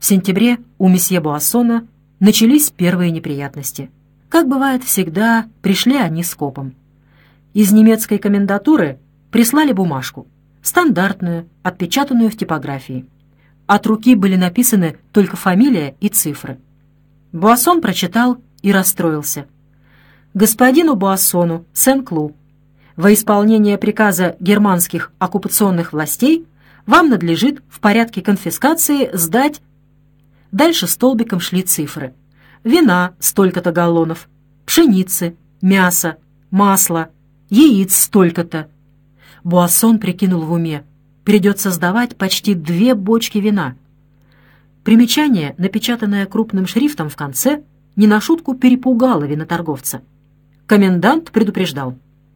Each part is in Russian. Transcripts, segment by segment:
сентябре у месье Буассона начались первые неприятности. Как бывает всегда, пришли они скопом. Из немецкой комендатуры прислали бумажку, стандартную, отпечатанную в типографии. От руки были написаны только фамилия и цифры. Буассон прочитал и расстроился. «Господину Буассону, Сен-Клу, во исполнение приказа германских оккупационных властей вам надлежит в порядке конфискации сдать...» Дальше столбиком шли цифры. Вина столько-то галлонов, пшеницы, мяса, масла, яиц столько-то. Буассон прикинул в уме. Придется сдавать почти 2 бочки вина. Примечание, напечатанное крупным шрифтом в конце, не на шутку перепугало виноторговца. Комендант предупреждал.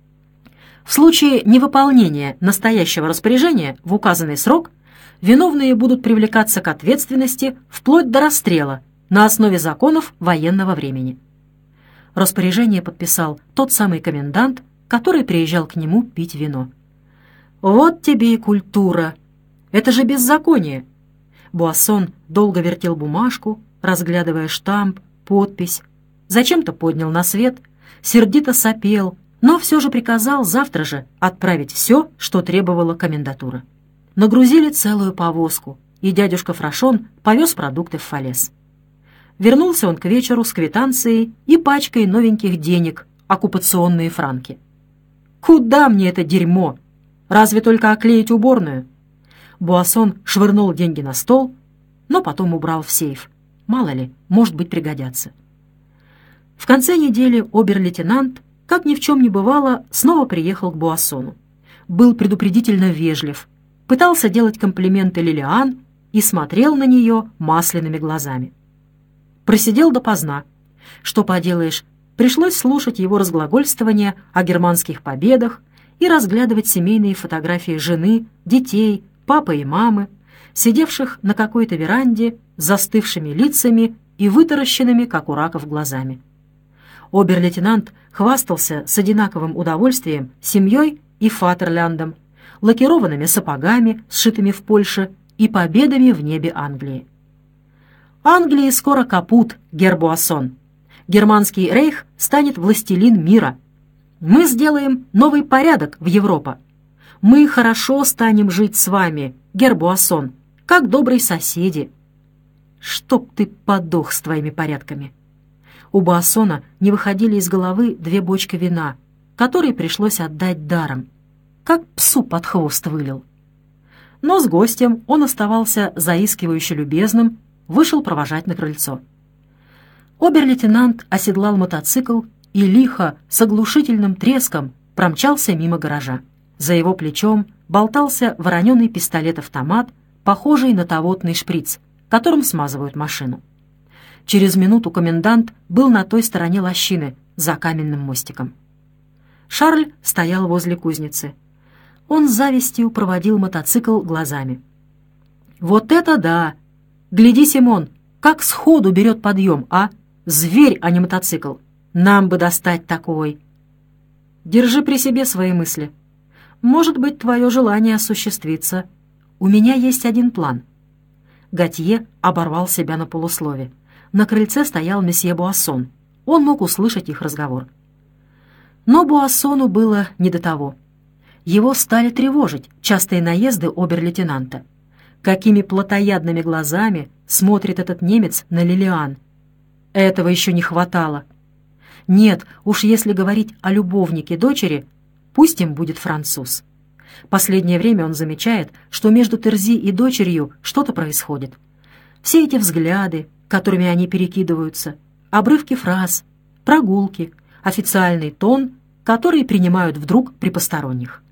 В случае невыполнения настоящего распоряжения в указанный срок виновные будут привлекаться к ответственности вплоть до расстрела на основе законов военного времени. Распоряжение подписал тот самый комендант, который приезжал к нему пить вино. «Вот тебе и культура! Это же беззаконие!» Буассон долго вертел бумажку, разглядывая штамп, подпись, зачем-то поднял на свет, сердито сопел, но все же приказал завтра же отправить все, что требовала комендатура. Нагрузили целую повозку, и дядюшка Фрашон повез продукты в Фалес. Вернулся он к вечеру с квитанцией и пачкой новеньких денег, оккупационные франки. «Куда мне это дерьмо? Разве только оклеить уборную?» Буассон швырнул деньги на стол, но потом убрал в сейф. Мало ли, может быть, пригодятся. В конце недели обер-лейтенант, как ни в чем не бывало, снова приехал к Буассону. Был предупредительно вежлив, пытался делать комплименты Лилиан и смотрел на нее масляными глазами. Просидел допоздна. Что поделаешь, пришлось слушать его разглагольствования о германских победах и разглядывать семейные фотографии жены, детей, папы и мамы, сидевших на какой-то веранде с застывшими лицами и вытаращенными, как у раков, глазами. Обер-лейтенант хвастался с одинаковым удовольствием семьей и Фатерляндом, лакированными сапогами, сшитыми в Польше, и победами в небе Англии. «Англии скоро капут, герр Буассон. Германский рейх станет властелин мира. Мы сделаем новый порядок в Европе. Мы хорошо станем жить с вами, герр Буассон, как добрые соседи. Чтоб ты подох с твоими порядками». У Буассона не выходили из головы 2 бочки вина, которые пришлось отдать даром, как псу под хвост вылил. Но с гостем он оставался заискивающе любезным, вышел провожать на крыльцо. Обер-лейтенант оседлал мотоцикл и лихо, с оглушительным треском, промчался мимо гаража. За его плечом болтался вороненый пистолет-автомат, похожий на тавотный шприц, которым смазывают машину. Через минуту комендант был на той стороне лощины, за каменным мостиком. Шарль стоял возле кузницы. Он с завистью проводил мотоцикл глазами. «Вот это да! Гляди, Симон, как сходу берет подъем, а? Зверь, а не мотоцикл! Нам бы достать такой!» «Держи при себе свои мысли. Может быть, твое желание осуществится. У меня есть один план». Готье оборвал себя на полуслове. На крыльце стоял месье Буассон. Он мог услышать их разговор. Но Буассону было не до того. Его стали тревожить частые наезды обер-лейтенанта. Какими плотоядными глазами смотрит этот немец на Лилиан. Этого еще не хватало. Нет, уж если говорить о любовнике дочери, пусть им будет француз. Последнее время он замечает, что между Терзи и дочерью что-то происходит. Все эти взгляды, которыми они перекидываются, обрывки фраз, прогулки, официальный тон, который принимают вдруг при посторонних.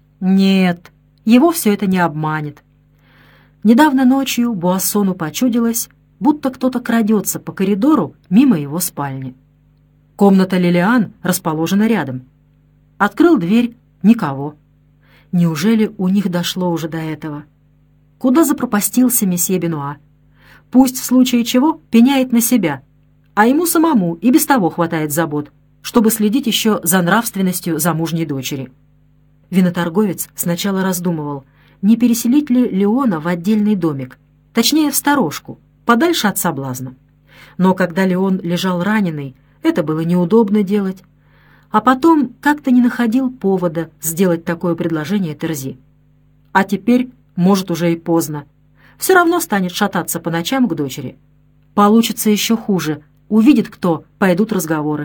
Нет, его все это не обманет. Недавно ночью Буассону почудилось, будто кто-то крадется по коридору мимо его спальни. Комната Лилиан расположена рядом. Открыл дверь — никого. Неужели у них дошло уже до этого? Куда запропастился месье Бенуа? Пусть в случае чего пеняет на себя, а ему самому и без того хватает забот, чтобы следить еще за нравственностью замужней дочери. Виноторговец сначала раздумывал, не переселить ли Леона в отдельный домик, точнее в сторожку, подальше от соблазна. Но когда Леон лежал раненый, это было неудобно делать. А потом как-то не находил повода сделать такое предложение Терзи. А теперь, может, уже и поздно. Все равно станет шататься по ночам к дочери. Получится еще хуже. Увидит кто, пойдут разговоры.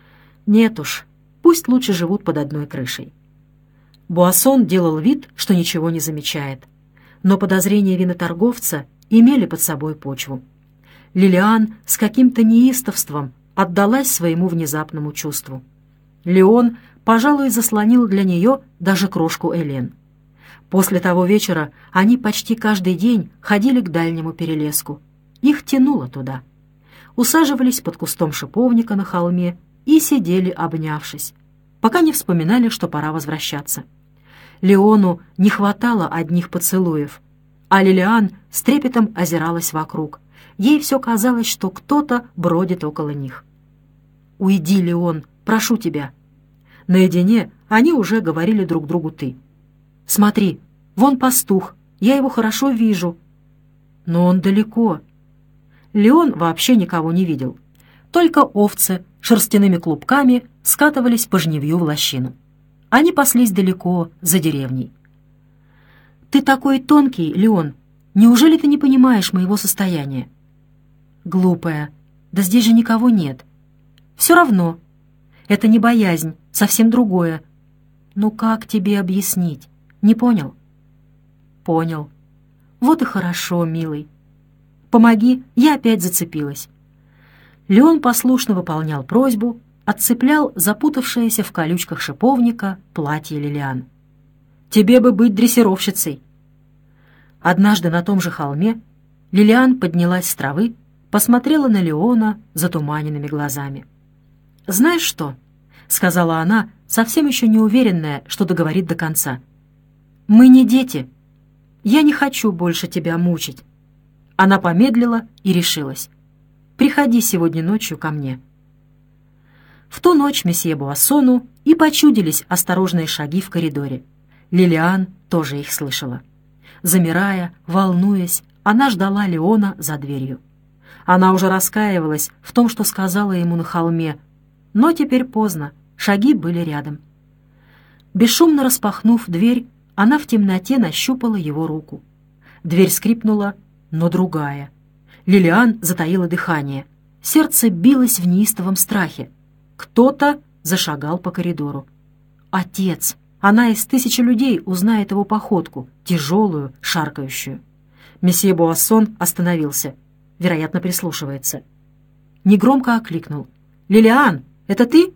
Нет уж, пусть лучше живут под одной крышей. Буассон делал вид, что ничего не замечает. Но подозрения виноторговца имели под собой почву. Лилиан с каким-то неистовством отдалась своему внезапному чувству. Леон, пожалуй, заслонил для нее даже крошку Элен. После того вечера они почти каждый день ходили к дальнему перелеску. Их тянуло туда. Усаживались под кустом шиповника на холме и сидели, обнявшись, пока не вспоминали, что пора возвращаться. Леону не хватало одних поцелуев, а Лилиан с трепетом озиралась вокруг. Ей все казалось, что кто-то бродит около них. «Уйди, Леон, прошу тебя». Наедине они уже говорили друг другу «ты». «Смотри, вон пастух, я его хорошо вижу». «Но он далеко». Леон вообще никого не видел. Только овцы шерстяными клубками скатывались по жневью в лощину. Они паслись далеко, за деревней. «Ты такой тонкий, Леон. Неужели ты не понимаешь моего состояния?» «Глупая. Да здесь же никого нет». «Все равно. Это не боязнь, совсем другое. Ну как тебе объяснить? Не понял?» «Понял. Вот и хорошо, милый. Помоги, я опять зацепилась». Леон послушно выполнял просьбу, отцеплял запутавшееся в колючках шиповника платье Лилиан. «Тебе бы быть дрессировщицей». Однажды на том же холме Лилиан поднялась с травы, посмотрела на Леона затуманенными глазами. «Знаешь что?» — сказала она, совсем еще не уверенная, что договорит до конца. «Мы не дети. Я не хочу больше тебя мучить». Она помедлила и решилась. «Приходи сегодня ночью ко мне». В ту ночь месье Буассону и почудились осторожные шаги в коридоре. Лилиан тоже их слышала. Замирая, волнуясь, она ждала Леона за дверью. Она уже раскаивалась в том, что сказала ему на холме, но теперь поздно, шаги были рядом. Бесшумно распахнув дверь, она в темноте нащупала его руку. Дверь скрипнула, но другая. Лилиан затаила дыхание. Сердце билось в неистовом страхе. Кто-то зашагал по коридору. Отец! Она из 1000 людей узнает его походку, тяжелую, шаркающую. Месье Буассон остановился. Вероятно, прислушивается. Негромко окликнул. «Лилиан, это ты?»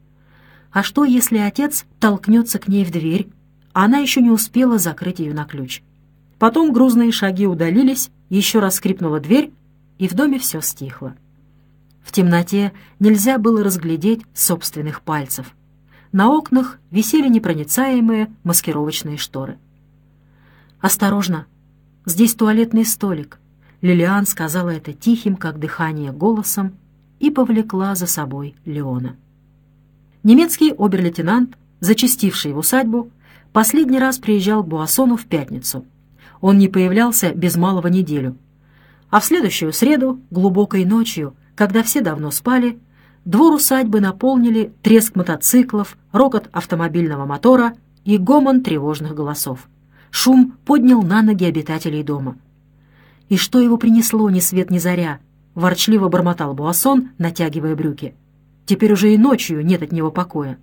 А что, если отец толкнется к ней в дверь, а она еще не успела закрыть ее на ключ? Потом грузные шаги удалились, еще раз скрипнула дверь, и в доме все стихло. В темноте нельзя было разглядеть собственных пальцев. На окнах висели непроницаемые маскировочные шторы. «Осторожно! Здесь туалетный столик!» Лилиан сказала это тихим, как дыхание, голосом и повлекла за собой Леона. Немецкий обер-лейтенант, зачастивший в усадьбу, последний раз приезжал к Буассону в пятницу. Он не появлялся без малого неделю. А в следующую среду, глубокой ночью, когда все давно спали, двор усадьбы наполнили треск мотоциклов, рокот автомобильного мотора и гомон тревожных голосов. Шум поднял на ноги обитателей дома. «И что его принесло ни свет ни заря?» — ворчливо бормотал Буассон, натягивая брюки. «Теперь уже и ночью нет от него покоя».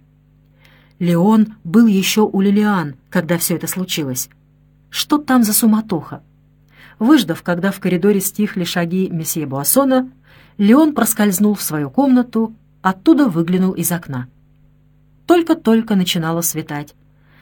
Леон был еще у Лилиан, когда все это случилось. Что там за суматоха? Выждав, когда в коридоре стихли шаги месье Буассона, Леон проскользнул в свою комнату, оттуда выглянул из окна. Только-только начинало светать.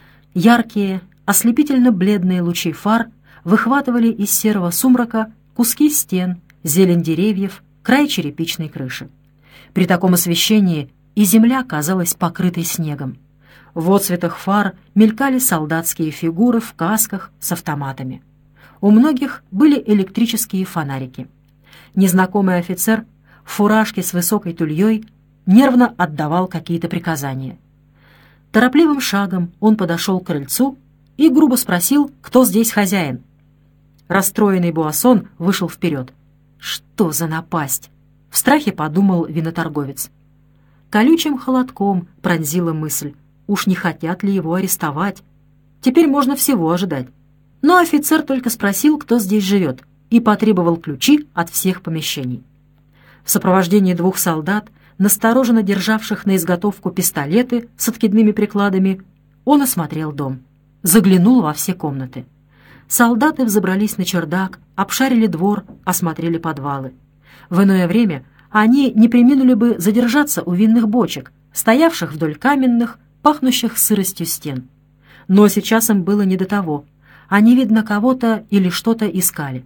Яркие, ослепительно-бледные лучи фар выхватывали из серого сумрака куски стен, зелень деревьев, край черепичной крыши. При таком освещении и земля казалась покрытой снегом. В отсветах фар мелькали солдатские фигуры в касках с автоматами. У многих были электрические фонарики. Незнакомый офицер в фуражке с высокой тульей нервно отдавал какие-то приказания. Торопливым шагом он подошел к крыльцу и грубо спросил, кто здесь хозяин. Расстроенный Буассон вышел вперед. Что за напасть? В страхе подумал виноторговец. Колючим холодком пронзила мысль. Уж не хотят ли его арестовать? Теперь можно всего ожидать. Но офицер только спросил, кто здесь живет, и потребовал ключи от всех помещений. В сопровождении 2 солдат, настороженно державших на изготовку пистолеты с откидными прикладами, он осмотрел дом. Заглянул во все комнаты. Солдаты взобрались на чердак, обшарили двор, осмотрели подвалы. В иное время они не преминули бы задержаться у винных бочек, стоявших вдоль каменных, пахнущих сыростью стен. Но сейчас им было не до того. Они, видно, кого-то или что-то искали.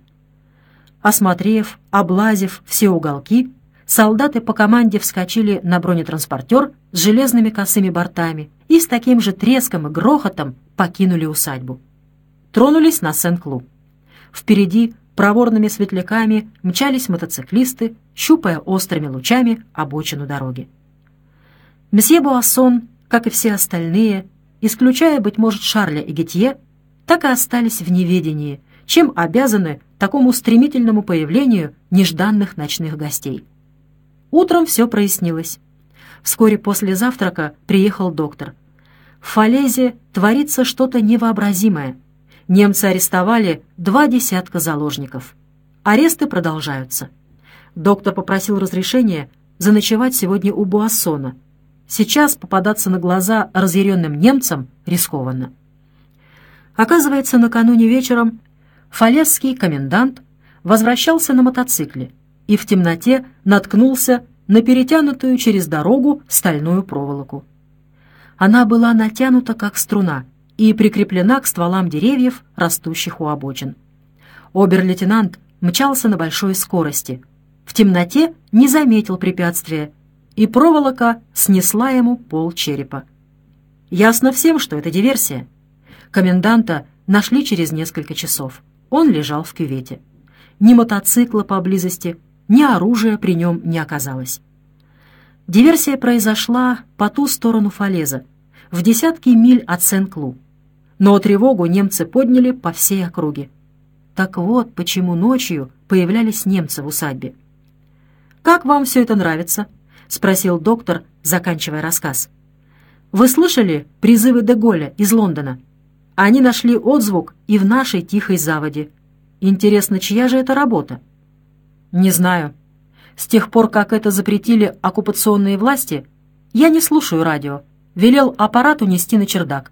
Осмотрев, облазив все уголки, солдаты по команде вскочили на бронетранспортер с железными косыми бортами и с таким же треском и грохотом покинули усадьбу. Тронулись на Сен-Клу. Впереди проворными светляками мчались мотоциклисты, щупая острыми лучами обочину дороги. Месье Буассон, как и все остальные, исключая, быть может, Шарля и Гетье, так и остались в неведении, чем обязаны такому стремительному появлению нежданных ночных гостей. Утром все прояснилось. Вскоре после завтрака приехал доктор. В Фалезе творится что-то невообразимое. Немцы арестовали 20 заложников. Аресты продолжаются. Доктор попросил разрешения заночевать сегодня у Буассона. Сейчас попадаться на глаза разъяренным немцам рискованно. Оказывается, накануне вечером фалезский комендант возвращался на мотоцикле и в темноте наткнулся на перетянутую через дорогу стальную проволоку. Она была натянута, как струна, и прикреплена к стволам деревьев, растущих у обочин. Обер-лейтенант мчался на большой скорости. В темноте не заметил препятствия, и проволока снесла ему полчерепа. Ясно всем, что это диверсия. Коменданта нашли через несколько часов. Он лежал в кювете. Ни мотоцикла поблизости, ни оружия при нем не оказалось. Диверсия произошла по ту сторону Фалеза, в десятки миль от Сен-Клу. Но тревогу немцы подняли по всей округе. Так вот, почему ночью появлялись немцы в усадьбе. «Как вам все это нравится?» — спросил доктор, заканчивая рассказ. «Вы слышали призывы де Голля из Лондона? Они нашли отзвук и в нашей тихой заводе. Интересно, чья же это работа?» «Не знаю. С тех пор, как это запретили оккупационные власти, я не слушаю радио. Велел аппарат унести на чердак».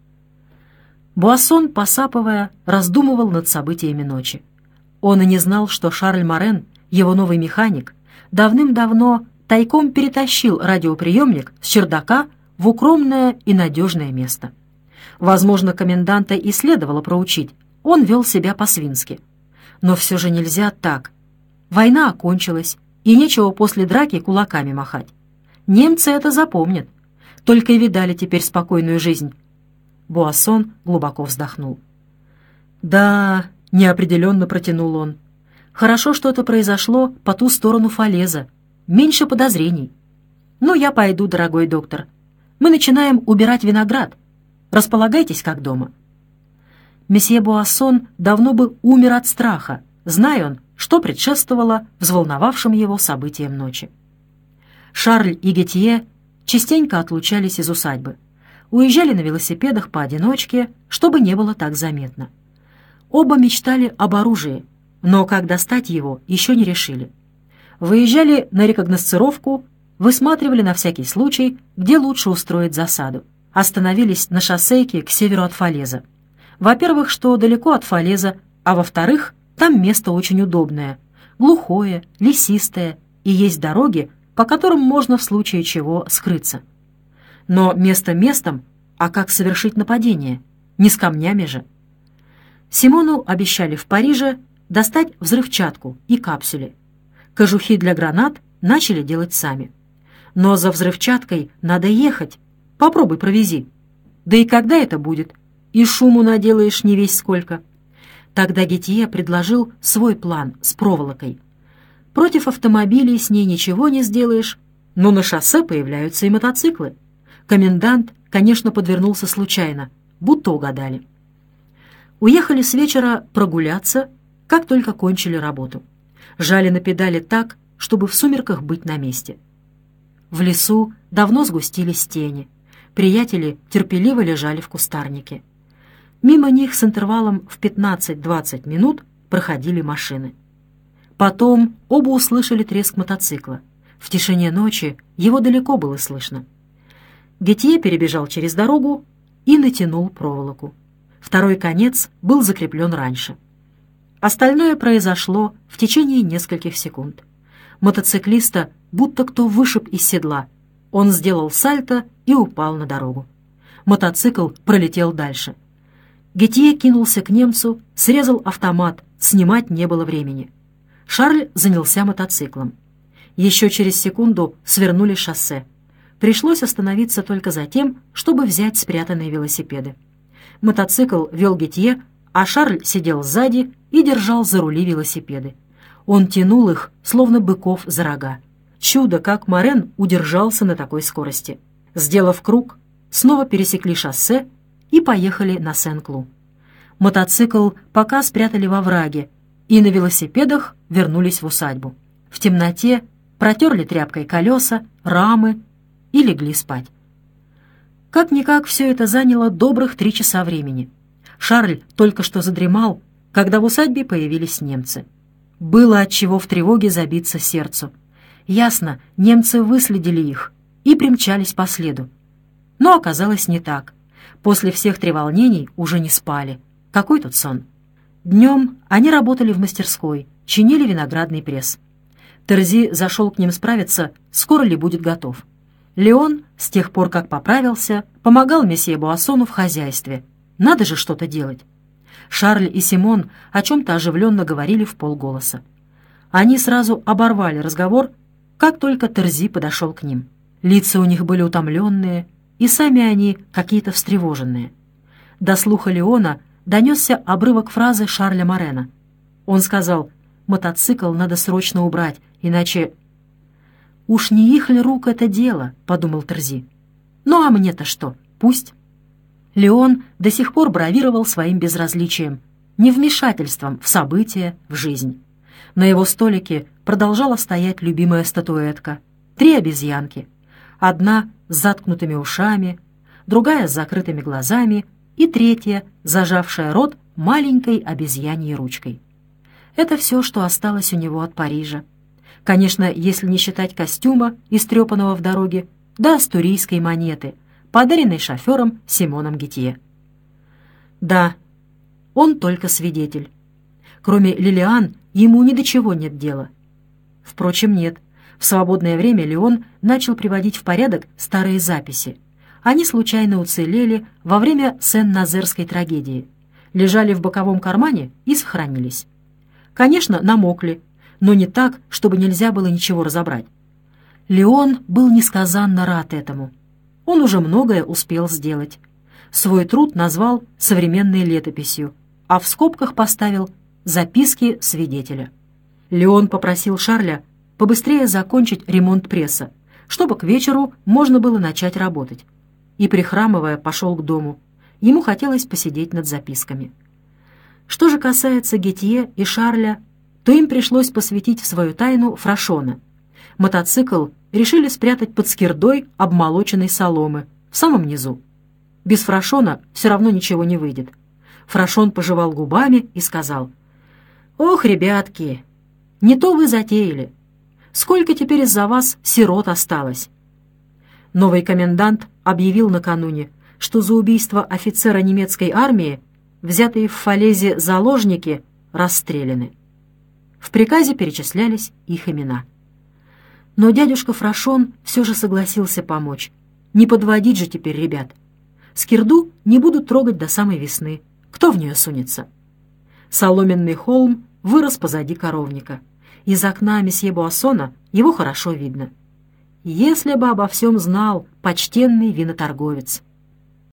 Буассон, посапывая, раздумывал над событиями ночи. Он и не знал, что Шарль Морен, его новый механик, давным-давно тайком перетащил радиоприемник с чердака в укромное и надежное место. Возможно, коменданта и следовало проучить, он вел себя по-свински. Но все же нельзя так. Война окончилась, и нечего после драки кулаками махать. Немцы это запомнят, только и видали теперь спокойную жизнь. Буассон глубоко вздохнул. «Да», — неопределенно протянул он, — «хорошо, что это произошло по ту сторону Фалеза. Меньше подозрений. Ну, я пойду, дорогой доктор. Мы начинаем убирать виноград. Располагайтесь как дома». Месье Буассон давно бы умер от страха, зная он, что предшествовало взволновавшим его событиям ночи. Шарль и Гетье частенько отлучались из усадьбы. Уезжали на велосипедах поодиночке, чтобы не было так заметно. Оба мечтали об оружии, но как достать его, еще не решили. Выезжали на рекогносцировку, высматривали на всякий случай, где лучше устроить засаду. Остановились на шоссейке к северу от Фалеза. Во-первых, что далеко от Фалеза, а во-вторых, там место очень удобное, глухое, лесистое, и есть дороги, по которым можно в случае чего скрыться. Но место местом, а как совершить нападение? Не с камнями же. Симону обещали в Париже достать взрывчатку и капсули. Кожухи для гранат начали делать сами. Но за взрывчаткой надо ехать. Попробуй провези. Да и когда это будет? И шуму наделаешь не весь сколько. Тогда Гетье предложил свой план с проволокой. Против автомобилей с ней ничего не сделаешь, но на шоссе появляются и мотоциклы. Комендант, конечно, подвернулся случайно, будто угадали. Уехали с вечера прогуляться, как только кончили работу. жали на педали так, чтобы в сумерках быть на месте. В лесу давно сгустились тени. Приятели терпеливо лежали в кустарнике. Мимо них с интервалом в 15-20 минут проходили машины. Потом оба услышали треск мотоцикла. В тишине ночи его далеко было слышно. Гетье перебежал через дорогу и натянул проволоку. Второй конец был закреплен раньше. Остальное произошло в течение нескольких секунд. Мотоциклиста будто кто вышиб из седла. Он сделал сальто и упал на дорогу. Мотоцикл пролетел дальше. Гетье кинулся к немцу, срезал автомат, снимать не было времени. Шарль занялся мотоциклом. Еще через секунду свернули шоссе. Пришлось остановиться только за тем, чтобы взять спрятанные велосипеды. Мотоцикл вел Гетье, а Шарль сидел сзади и держал за рули велосипеды. Он тянул их, словно быков за рога. Чудо, как Морен удержался на такой скорости. Сделав круг, снова пересекли шоссе и поехали на Сен-Клу. Мотоцикл пока спрятали во враге, и на велосипедах вернулись в усадьбу. В темноте протерли тряпкой колеса, рамы и легли спать. Как-никак все это заняло добрых 3 часа времени. Шарль только что задремал, когда в усадьбе появились немцы. Было отчего в тревоге забиться сердцу. Ясно, немцы выследили их и примчались по следу. Но оказалось не так. После всех треволнений уже не спали. Какой тут сон? Днем они работали в мастерской, чинили виноградный пресс. Терзи зашел к ним справиться, скоро ли будет готов. Леон, с тех пор, как поправился, помогал месье Буассону в хозяйстве. Надо же что-то делать. Шарль и Симон о чем-то оживленно говорили в полголоса. Они сразу оборвали разговор, как только Терзи подошел к ним. Лица у них были утомленные, и сами они какие-то встревоженные. До слуха Леона донесся обрывок фразы Шарля Морена. Он сказал: «Мотоцикл надо срочно убрать, иначе...» «Уж не их ли рук это дело?» — подумал Терзи. «Ну а мне-то что? Пусть». Леон до сих пор бравировал своим безразличием, невмешательством в события, в жизнь. На его столике продолжала стоять любимая статуэтка. 3 обезьянки. Одна с заткнутыми ушами, другая с закрытыми глазами и третья, зажавшая рот маленькой обезьяньей ручкой. Это все, что осталось у него от Парижа. Конечно, если не считать костюма, истрепанного в дороге, да астурийской монеты, подаренной шофером Симоном Гетье. Да, он только свидетель. Кроме Лилиан, ему ни до чего нет дела. Впрочем, нет. В свободное время Леон начал приводить в порядок старые записи. Они случайно уцелели во время Сен-Назерской трагедии. Лежали в боковом кармане и сохранились. Конечно, намокли, но не так, чтобы нельзя было ничего разобрать. Леон был несказанно рад этому. Он уже многое успел сделать. Свой труд назвал современной летописью, а в скобках поставил «Записки свидетеля». Леон попросил Шарля побыстрее закончить ремонт пресса, чтобы к вечеру можно было начать работать. И, прихрамывая, пошел к дому. Ему хотелось посидеть над записками. Что же касается Гетье и Шарля, то им пришлось посвятить в свою тайну Фрашона. Мотоцикл решили спрятать под скирдой обмолоченной соломы, в самом низу. Без Фрашона все равно ничего не выйдет. Фрашон пожевал губами и сказал: «Ох, ребятки, не то вы затеяли. Сколько теперь из-за вас сирот осталось?» Новый комендант объявил накануне, что за убийство офицера немецкой армии взятые в Фалезе заложники расстреляны. В приказе перечислялись их имена. Но дядюшка Фрашон все же согласился помочь. Не подводить же теперь ребят. Скирду не будут трогать до самой весны. Кто в нее сунется? Соломенный холм вырос позади коровника. Из окна месье Буассона его хорошо видно. Если бы обо всем знал почтенный виноторговец.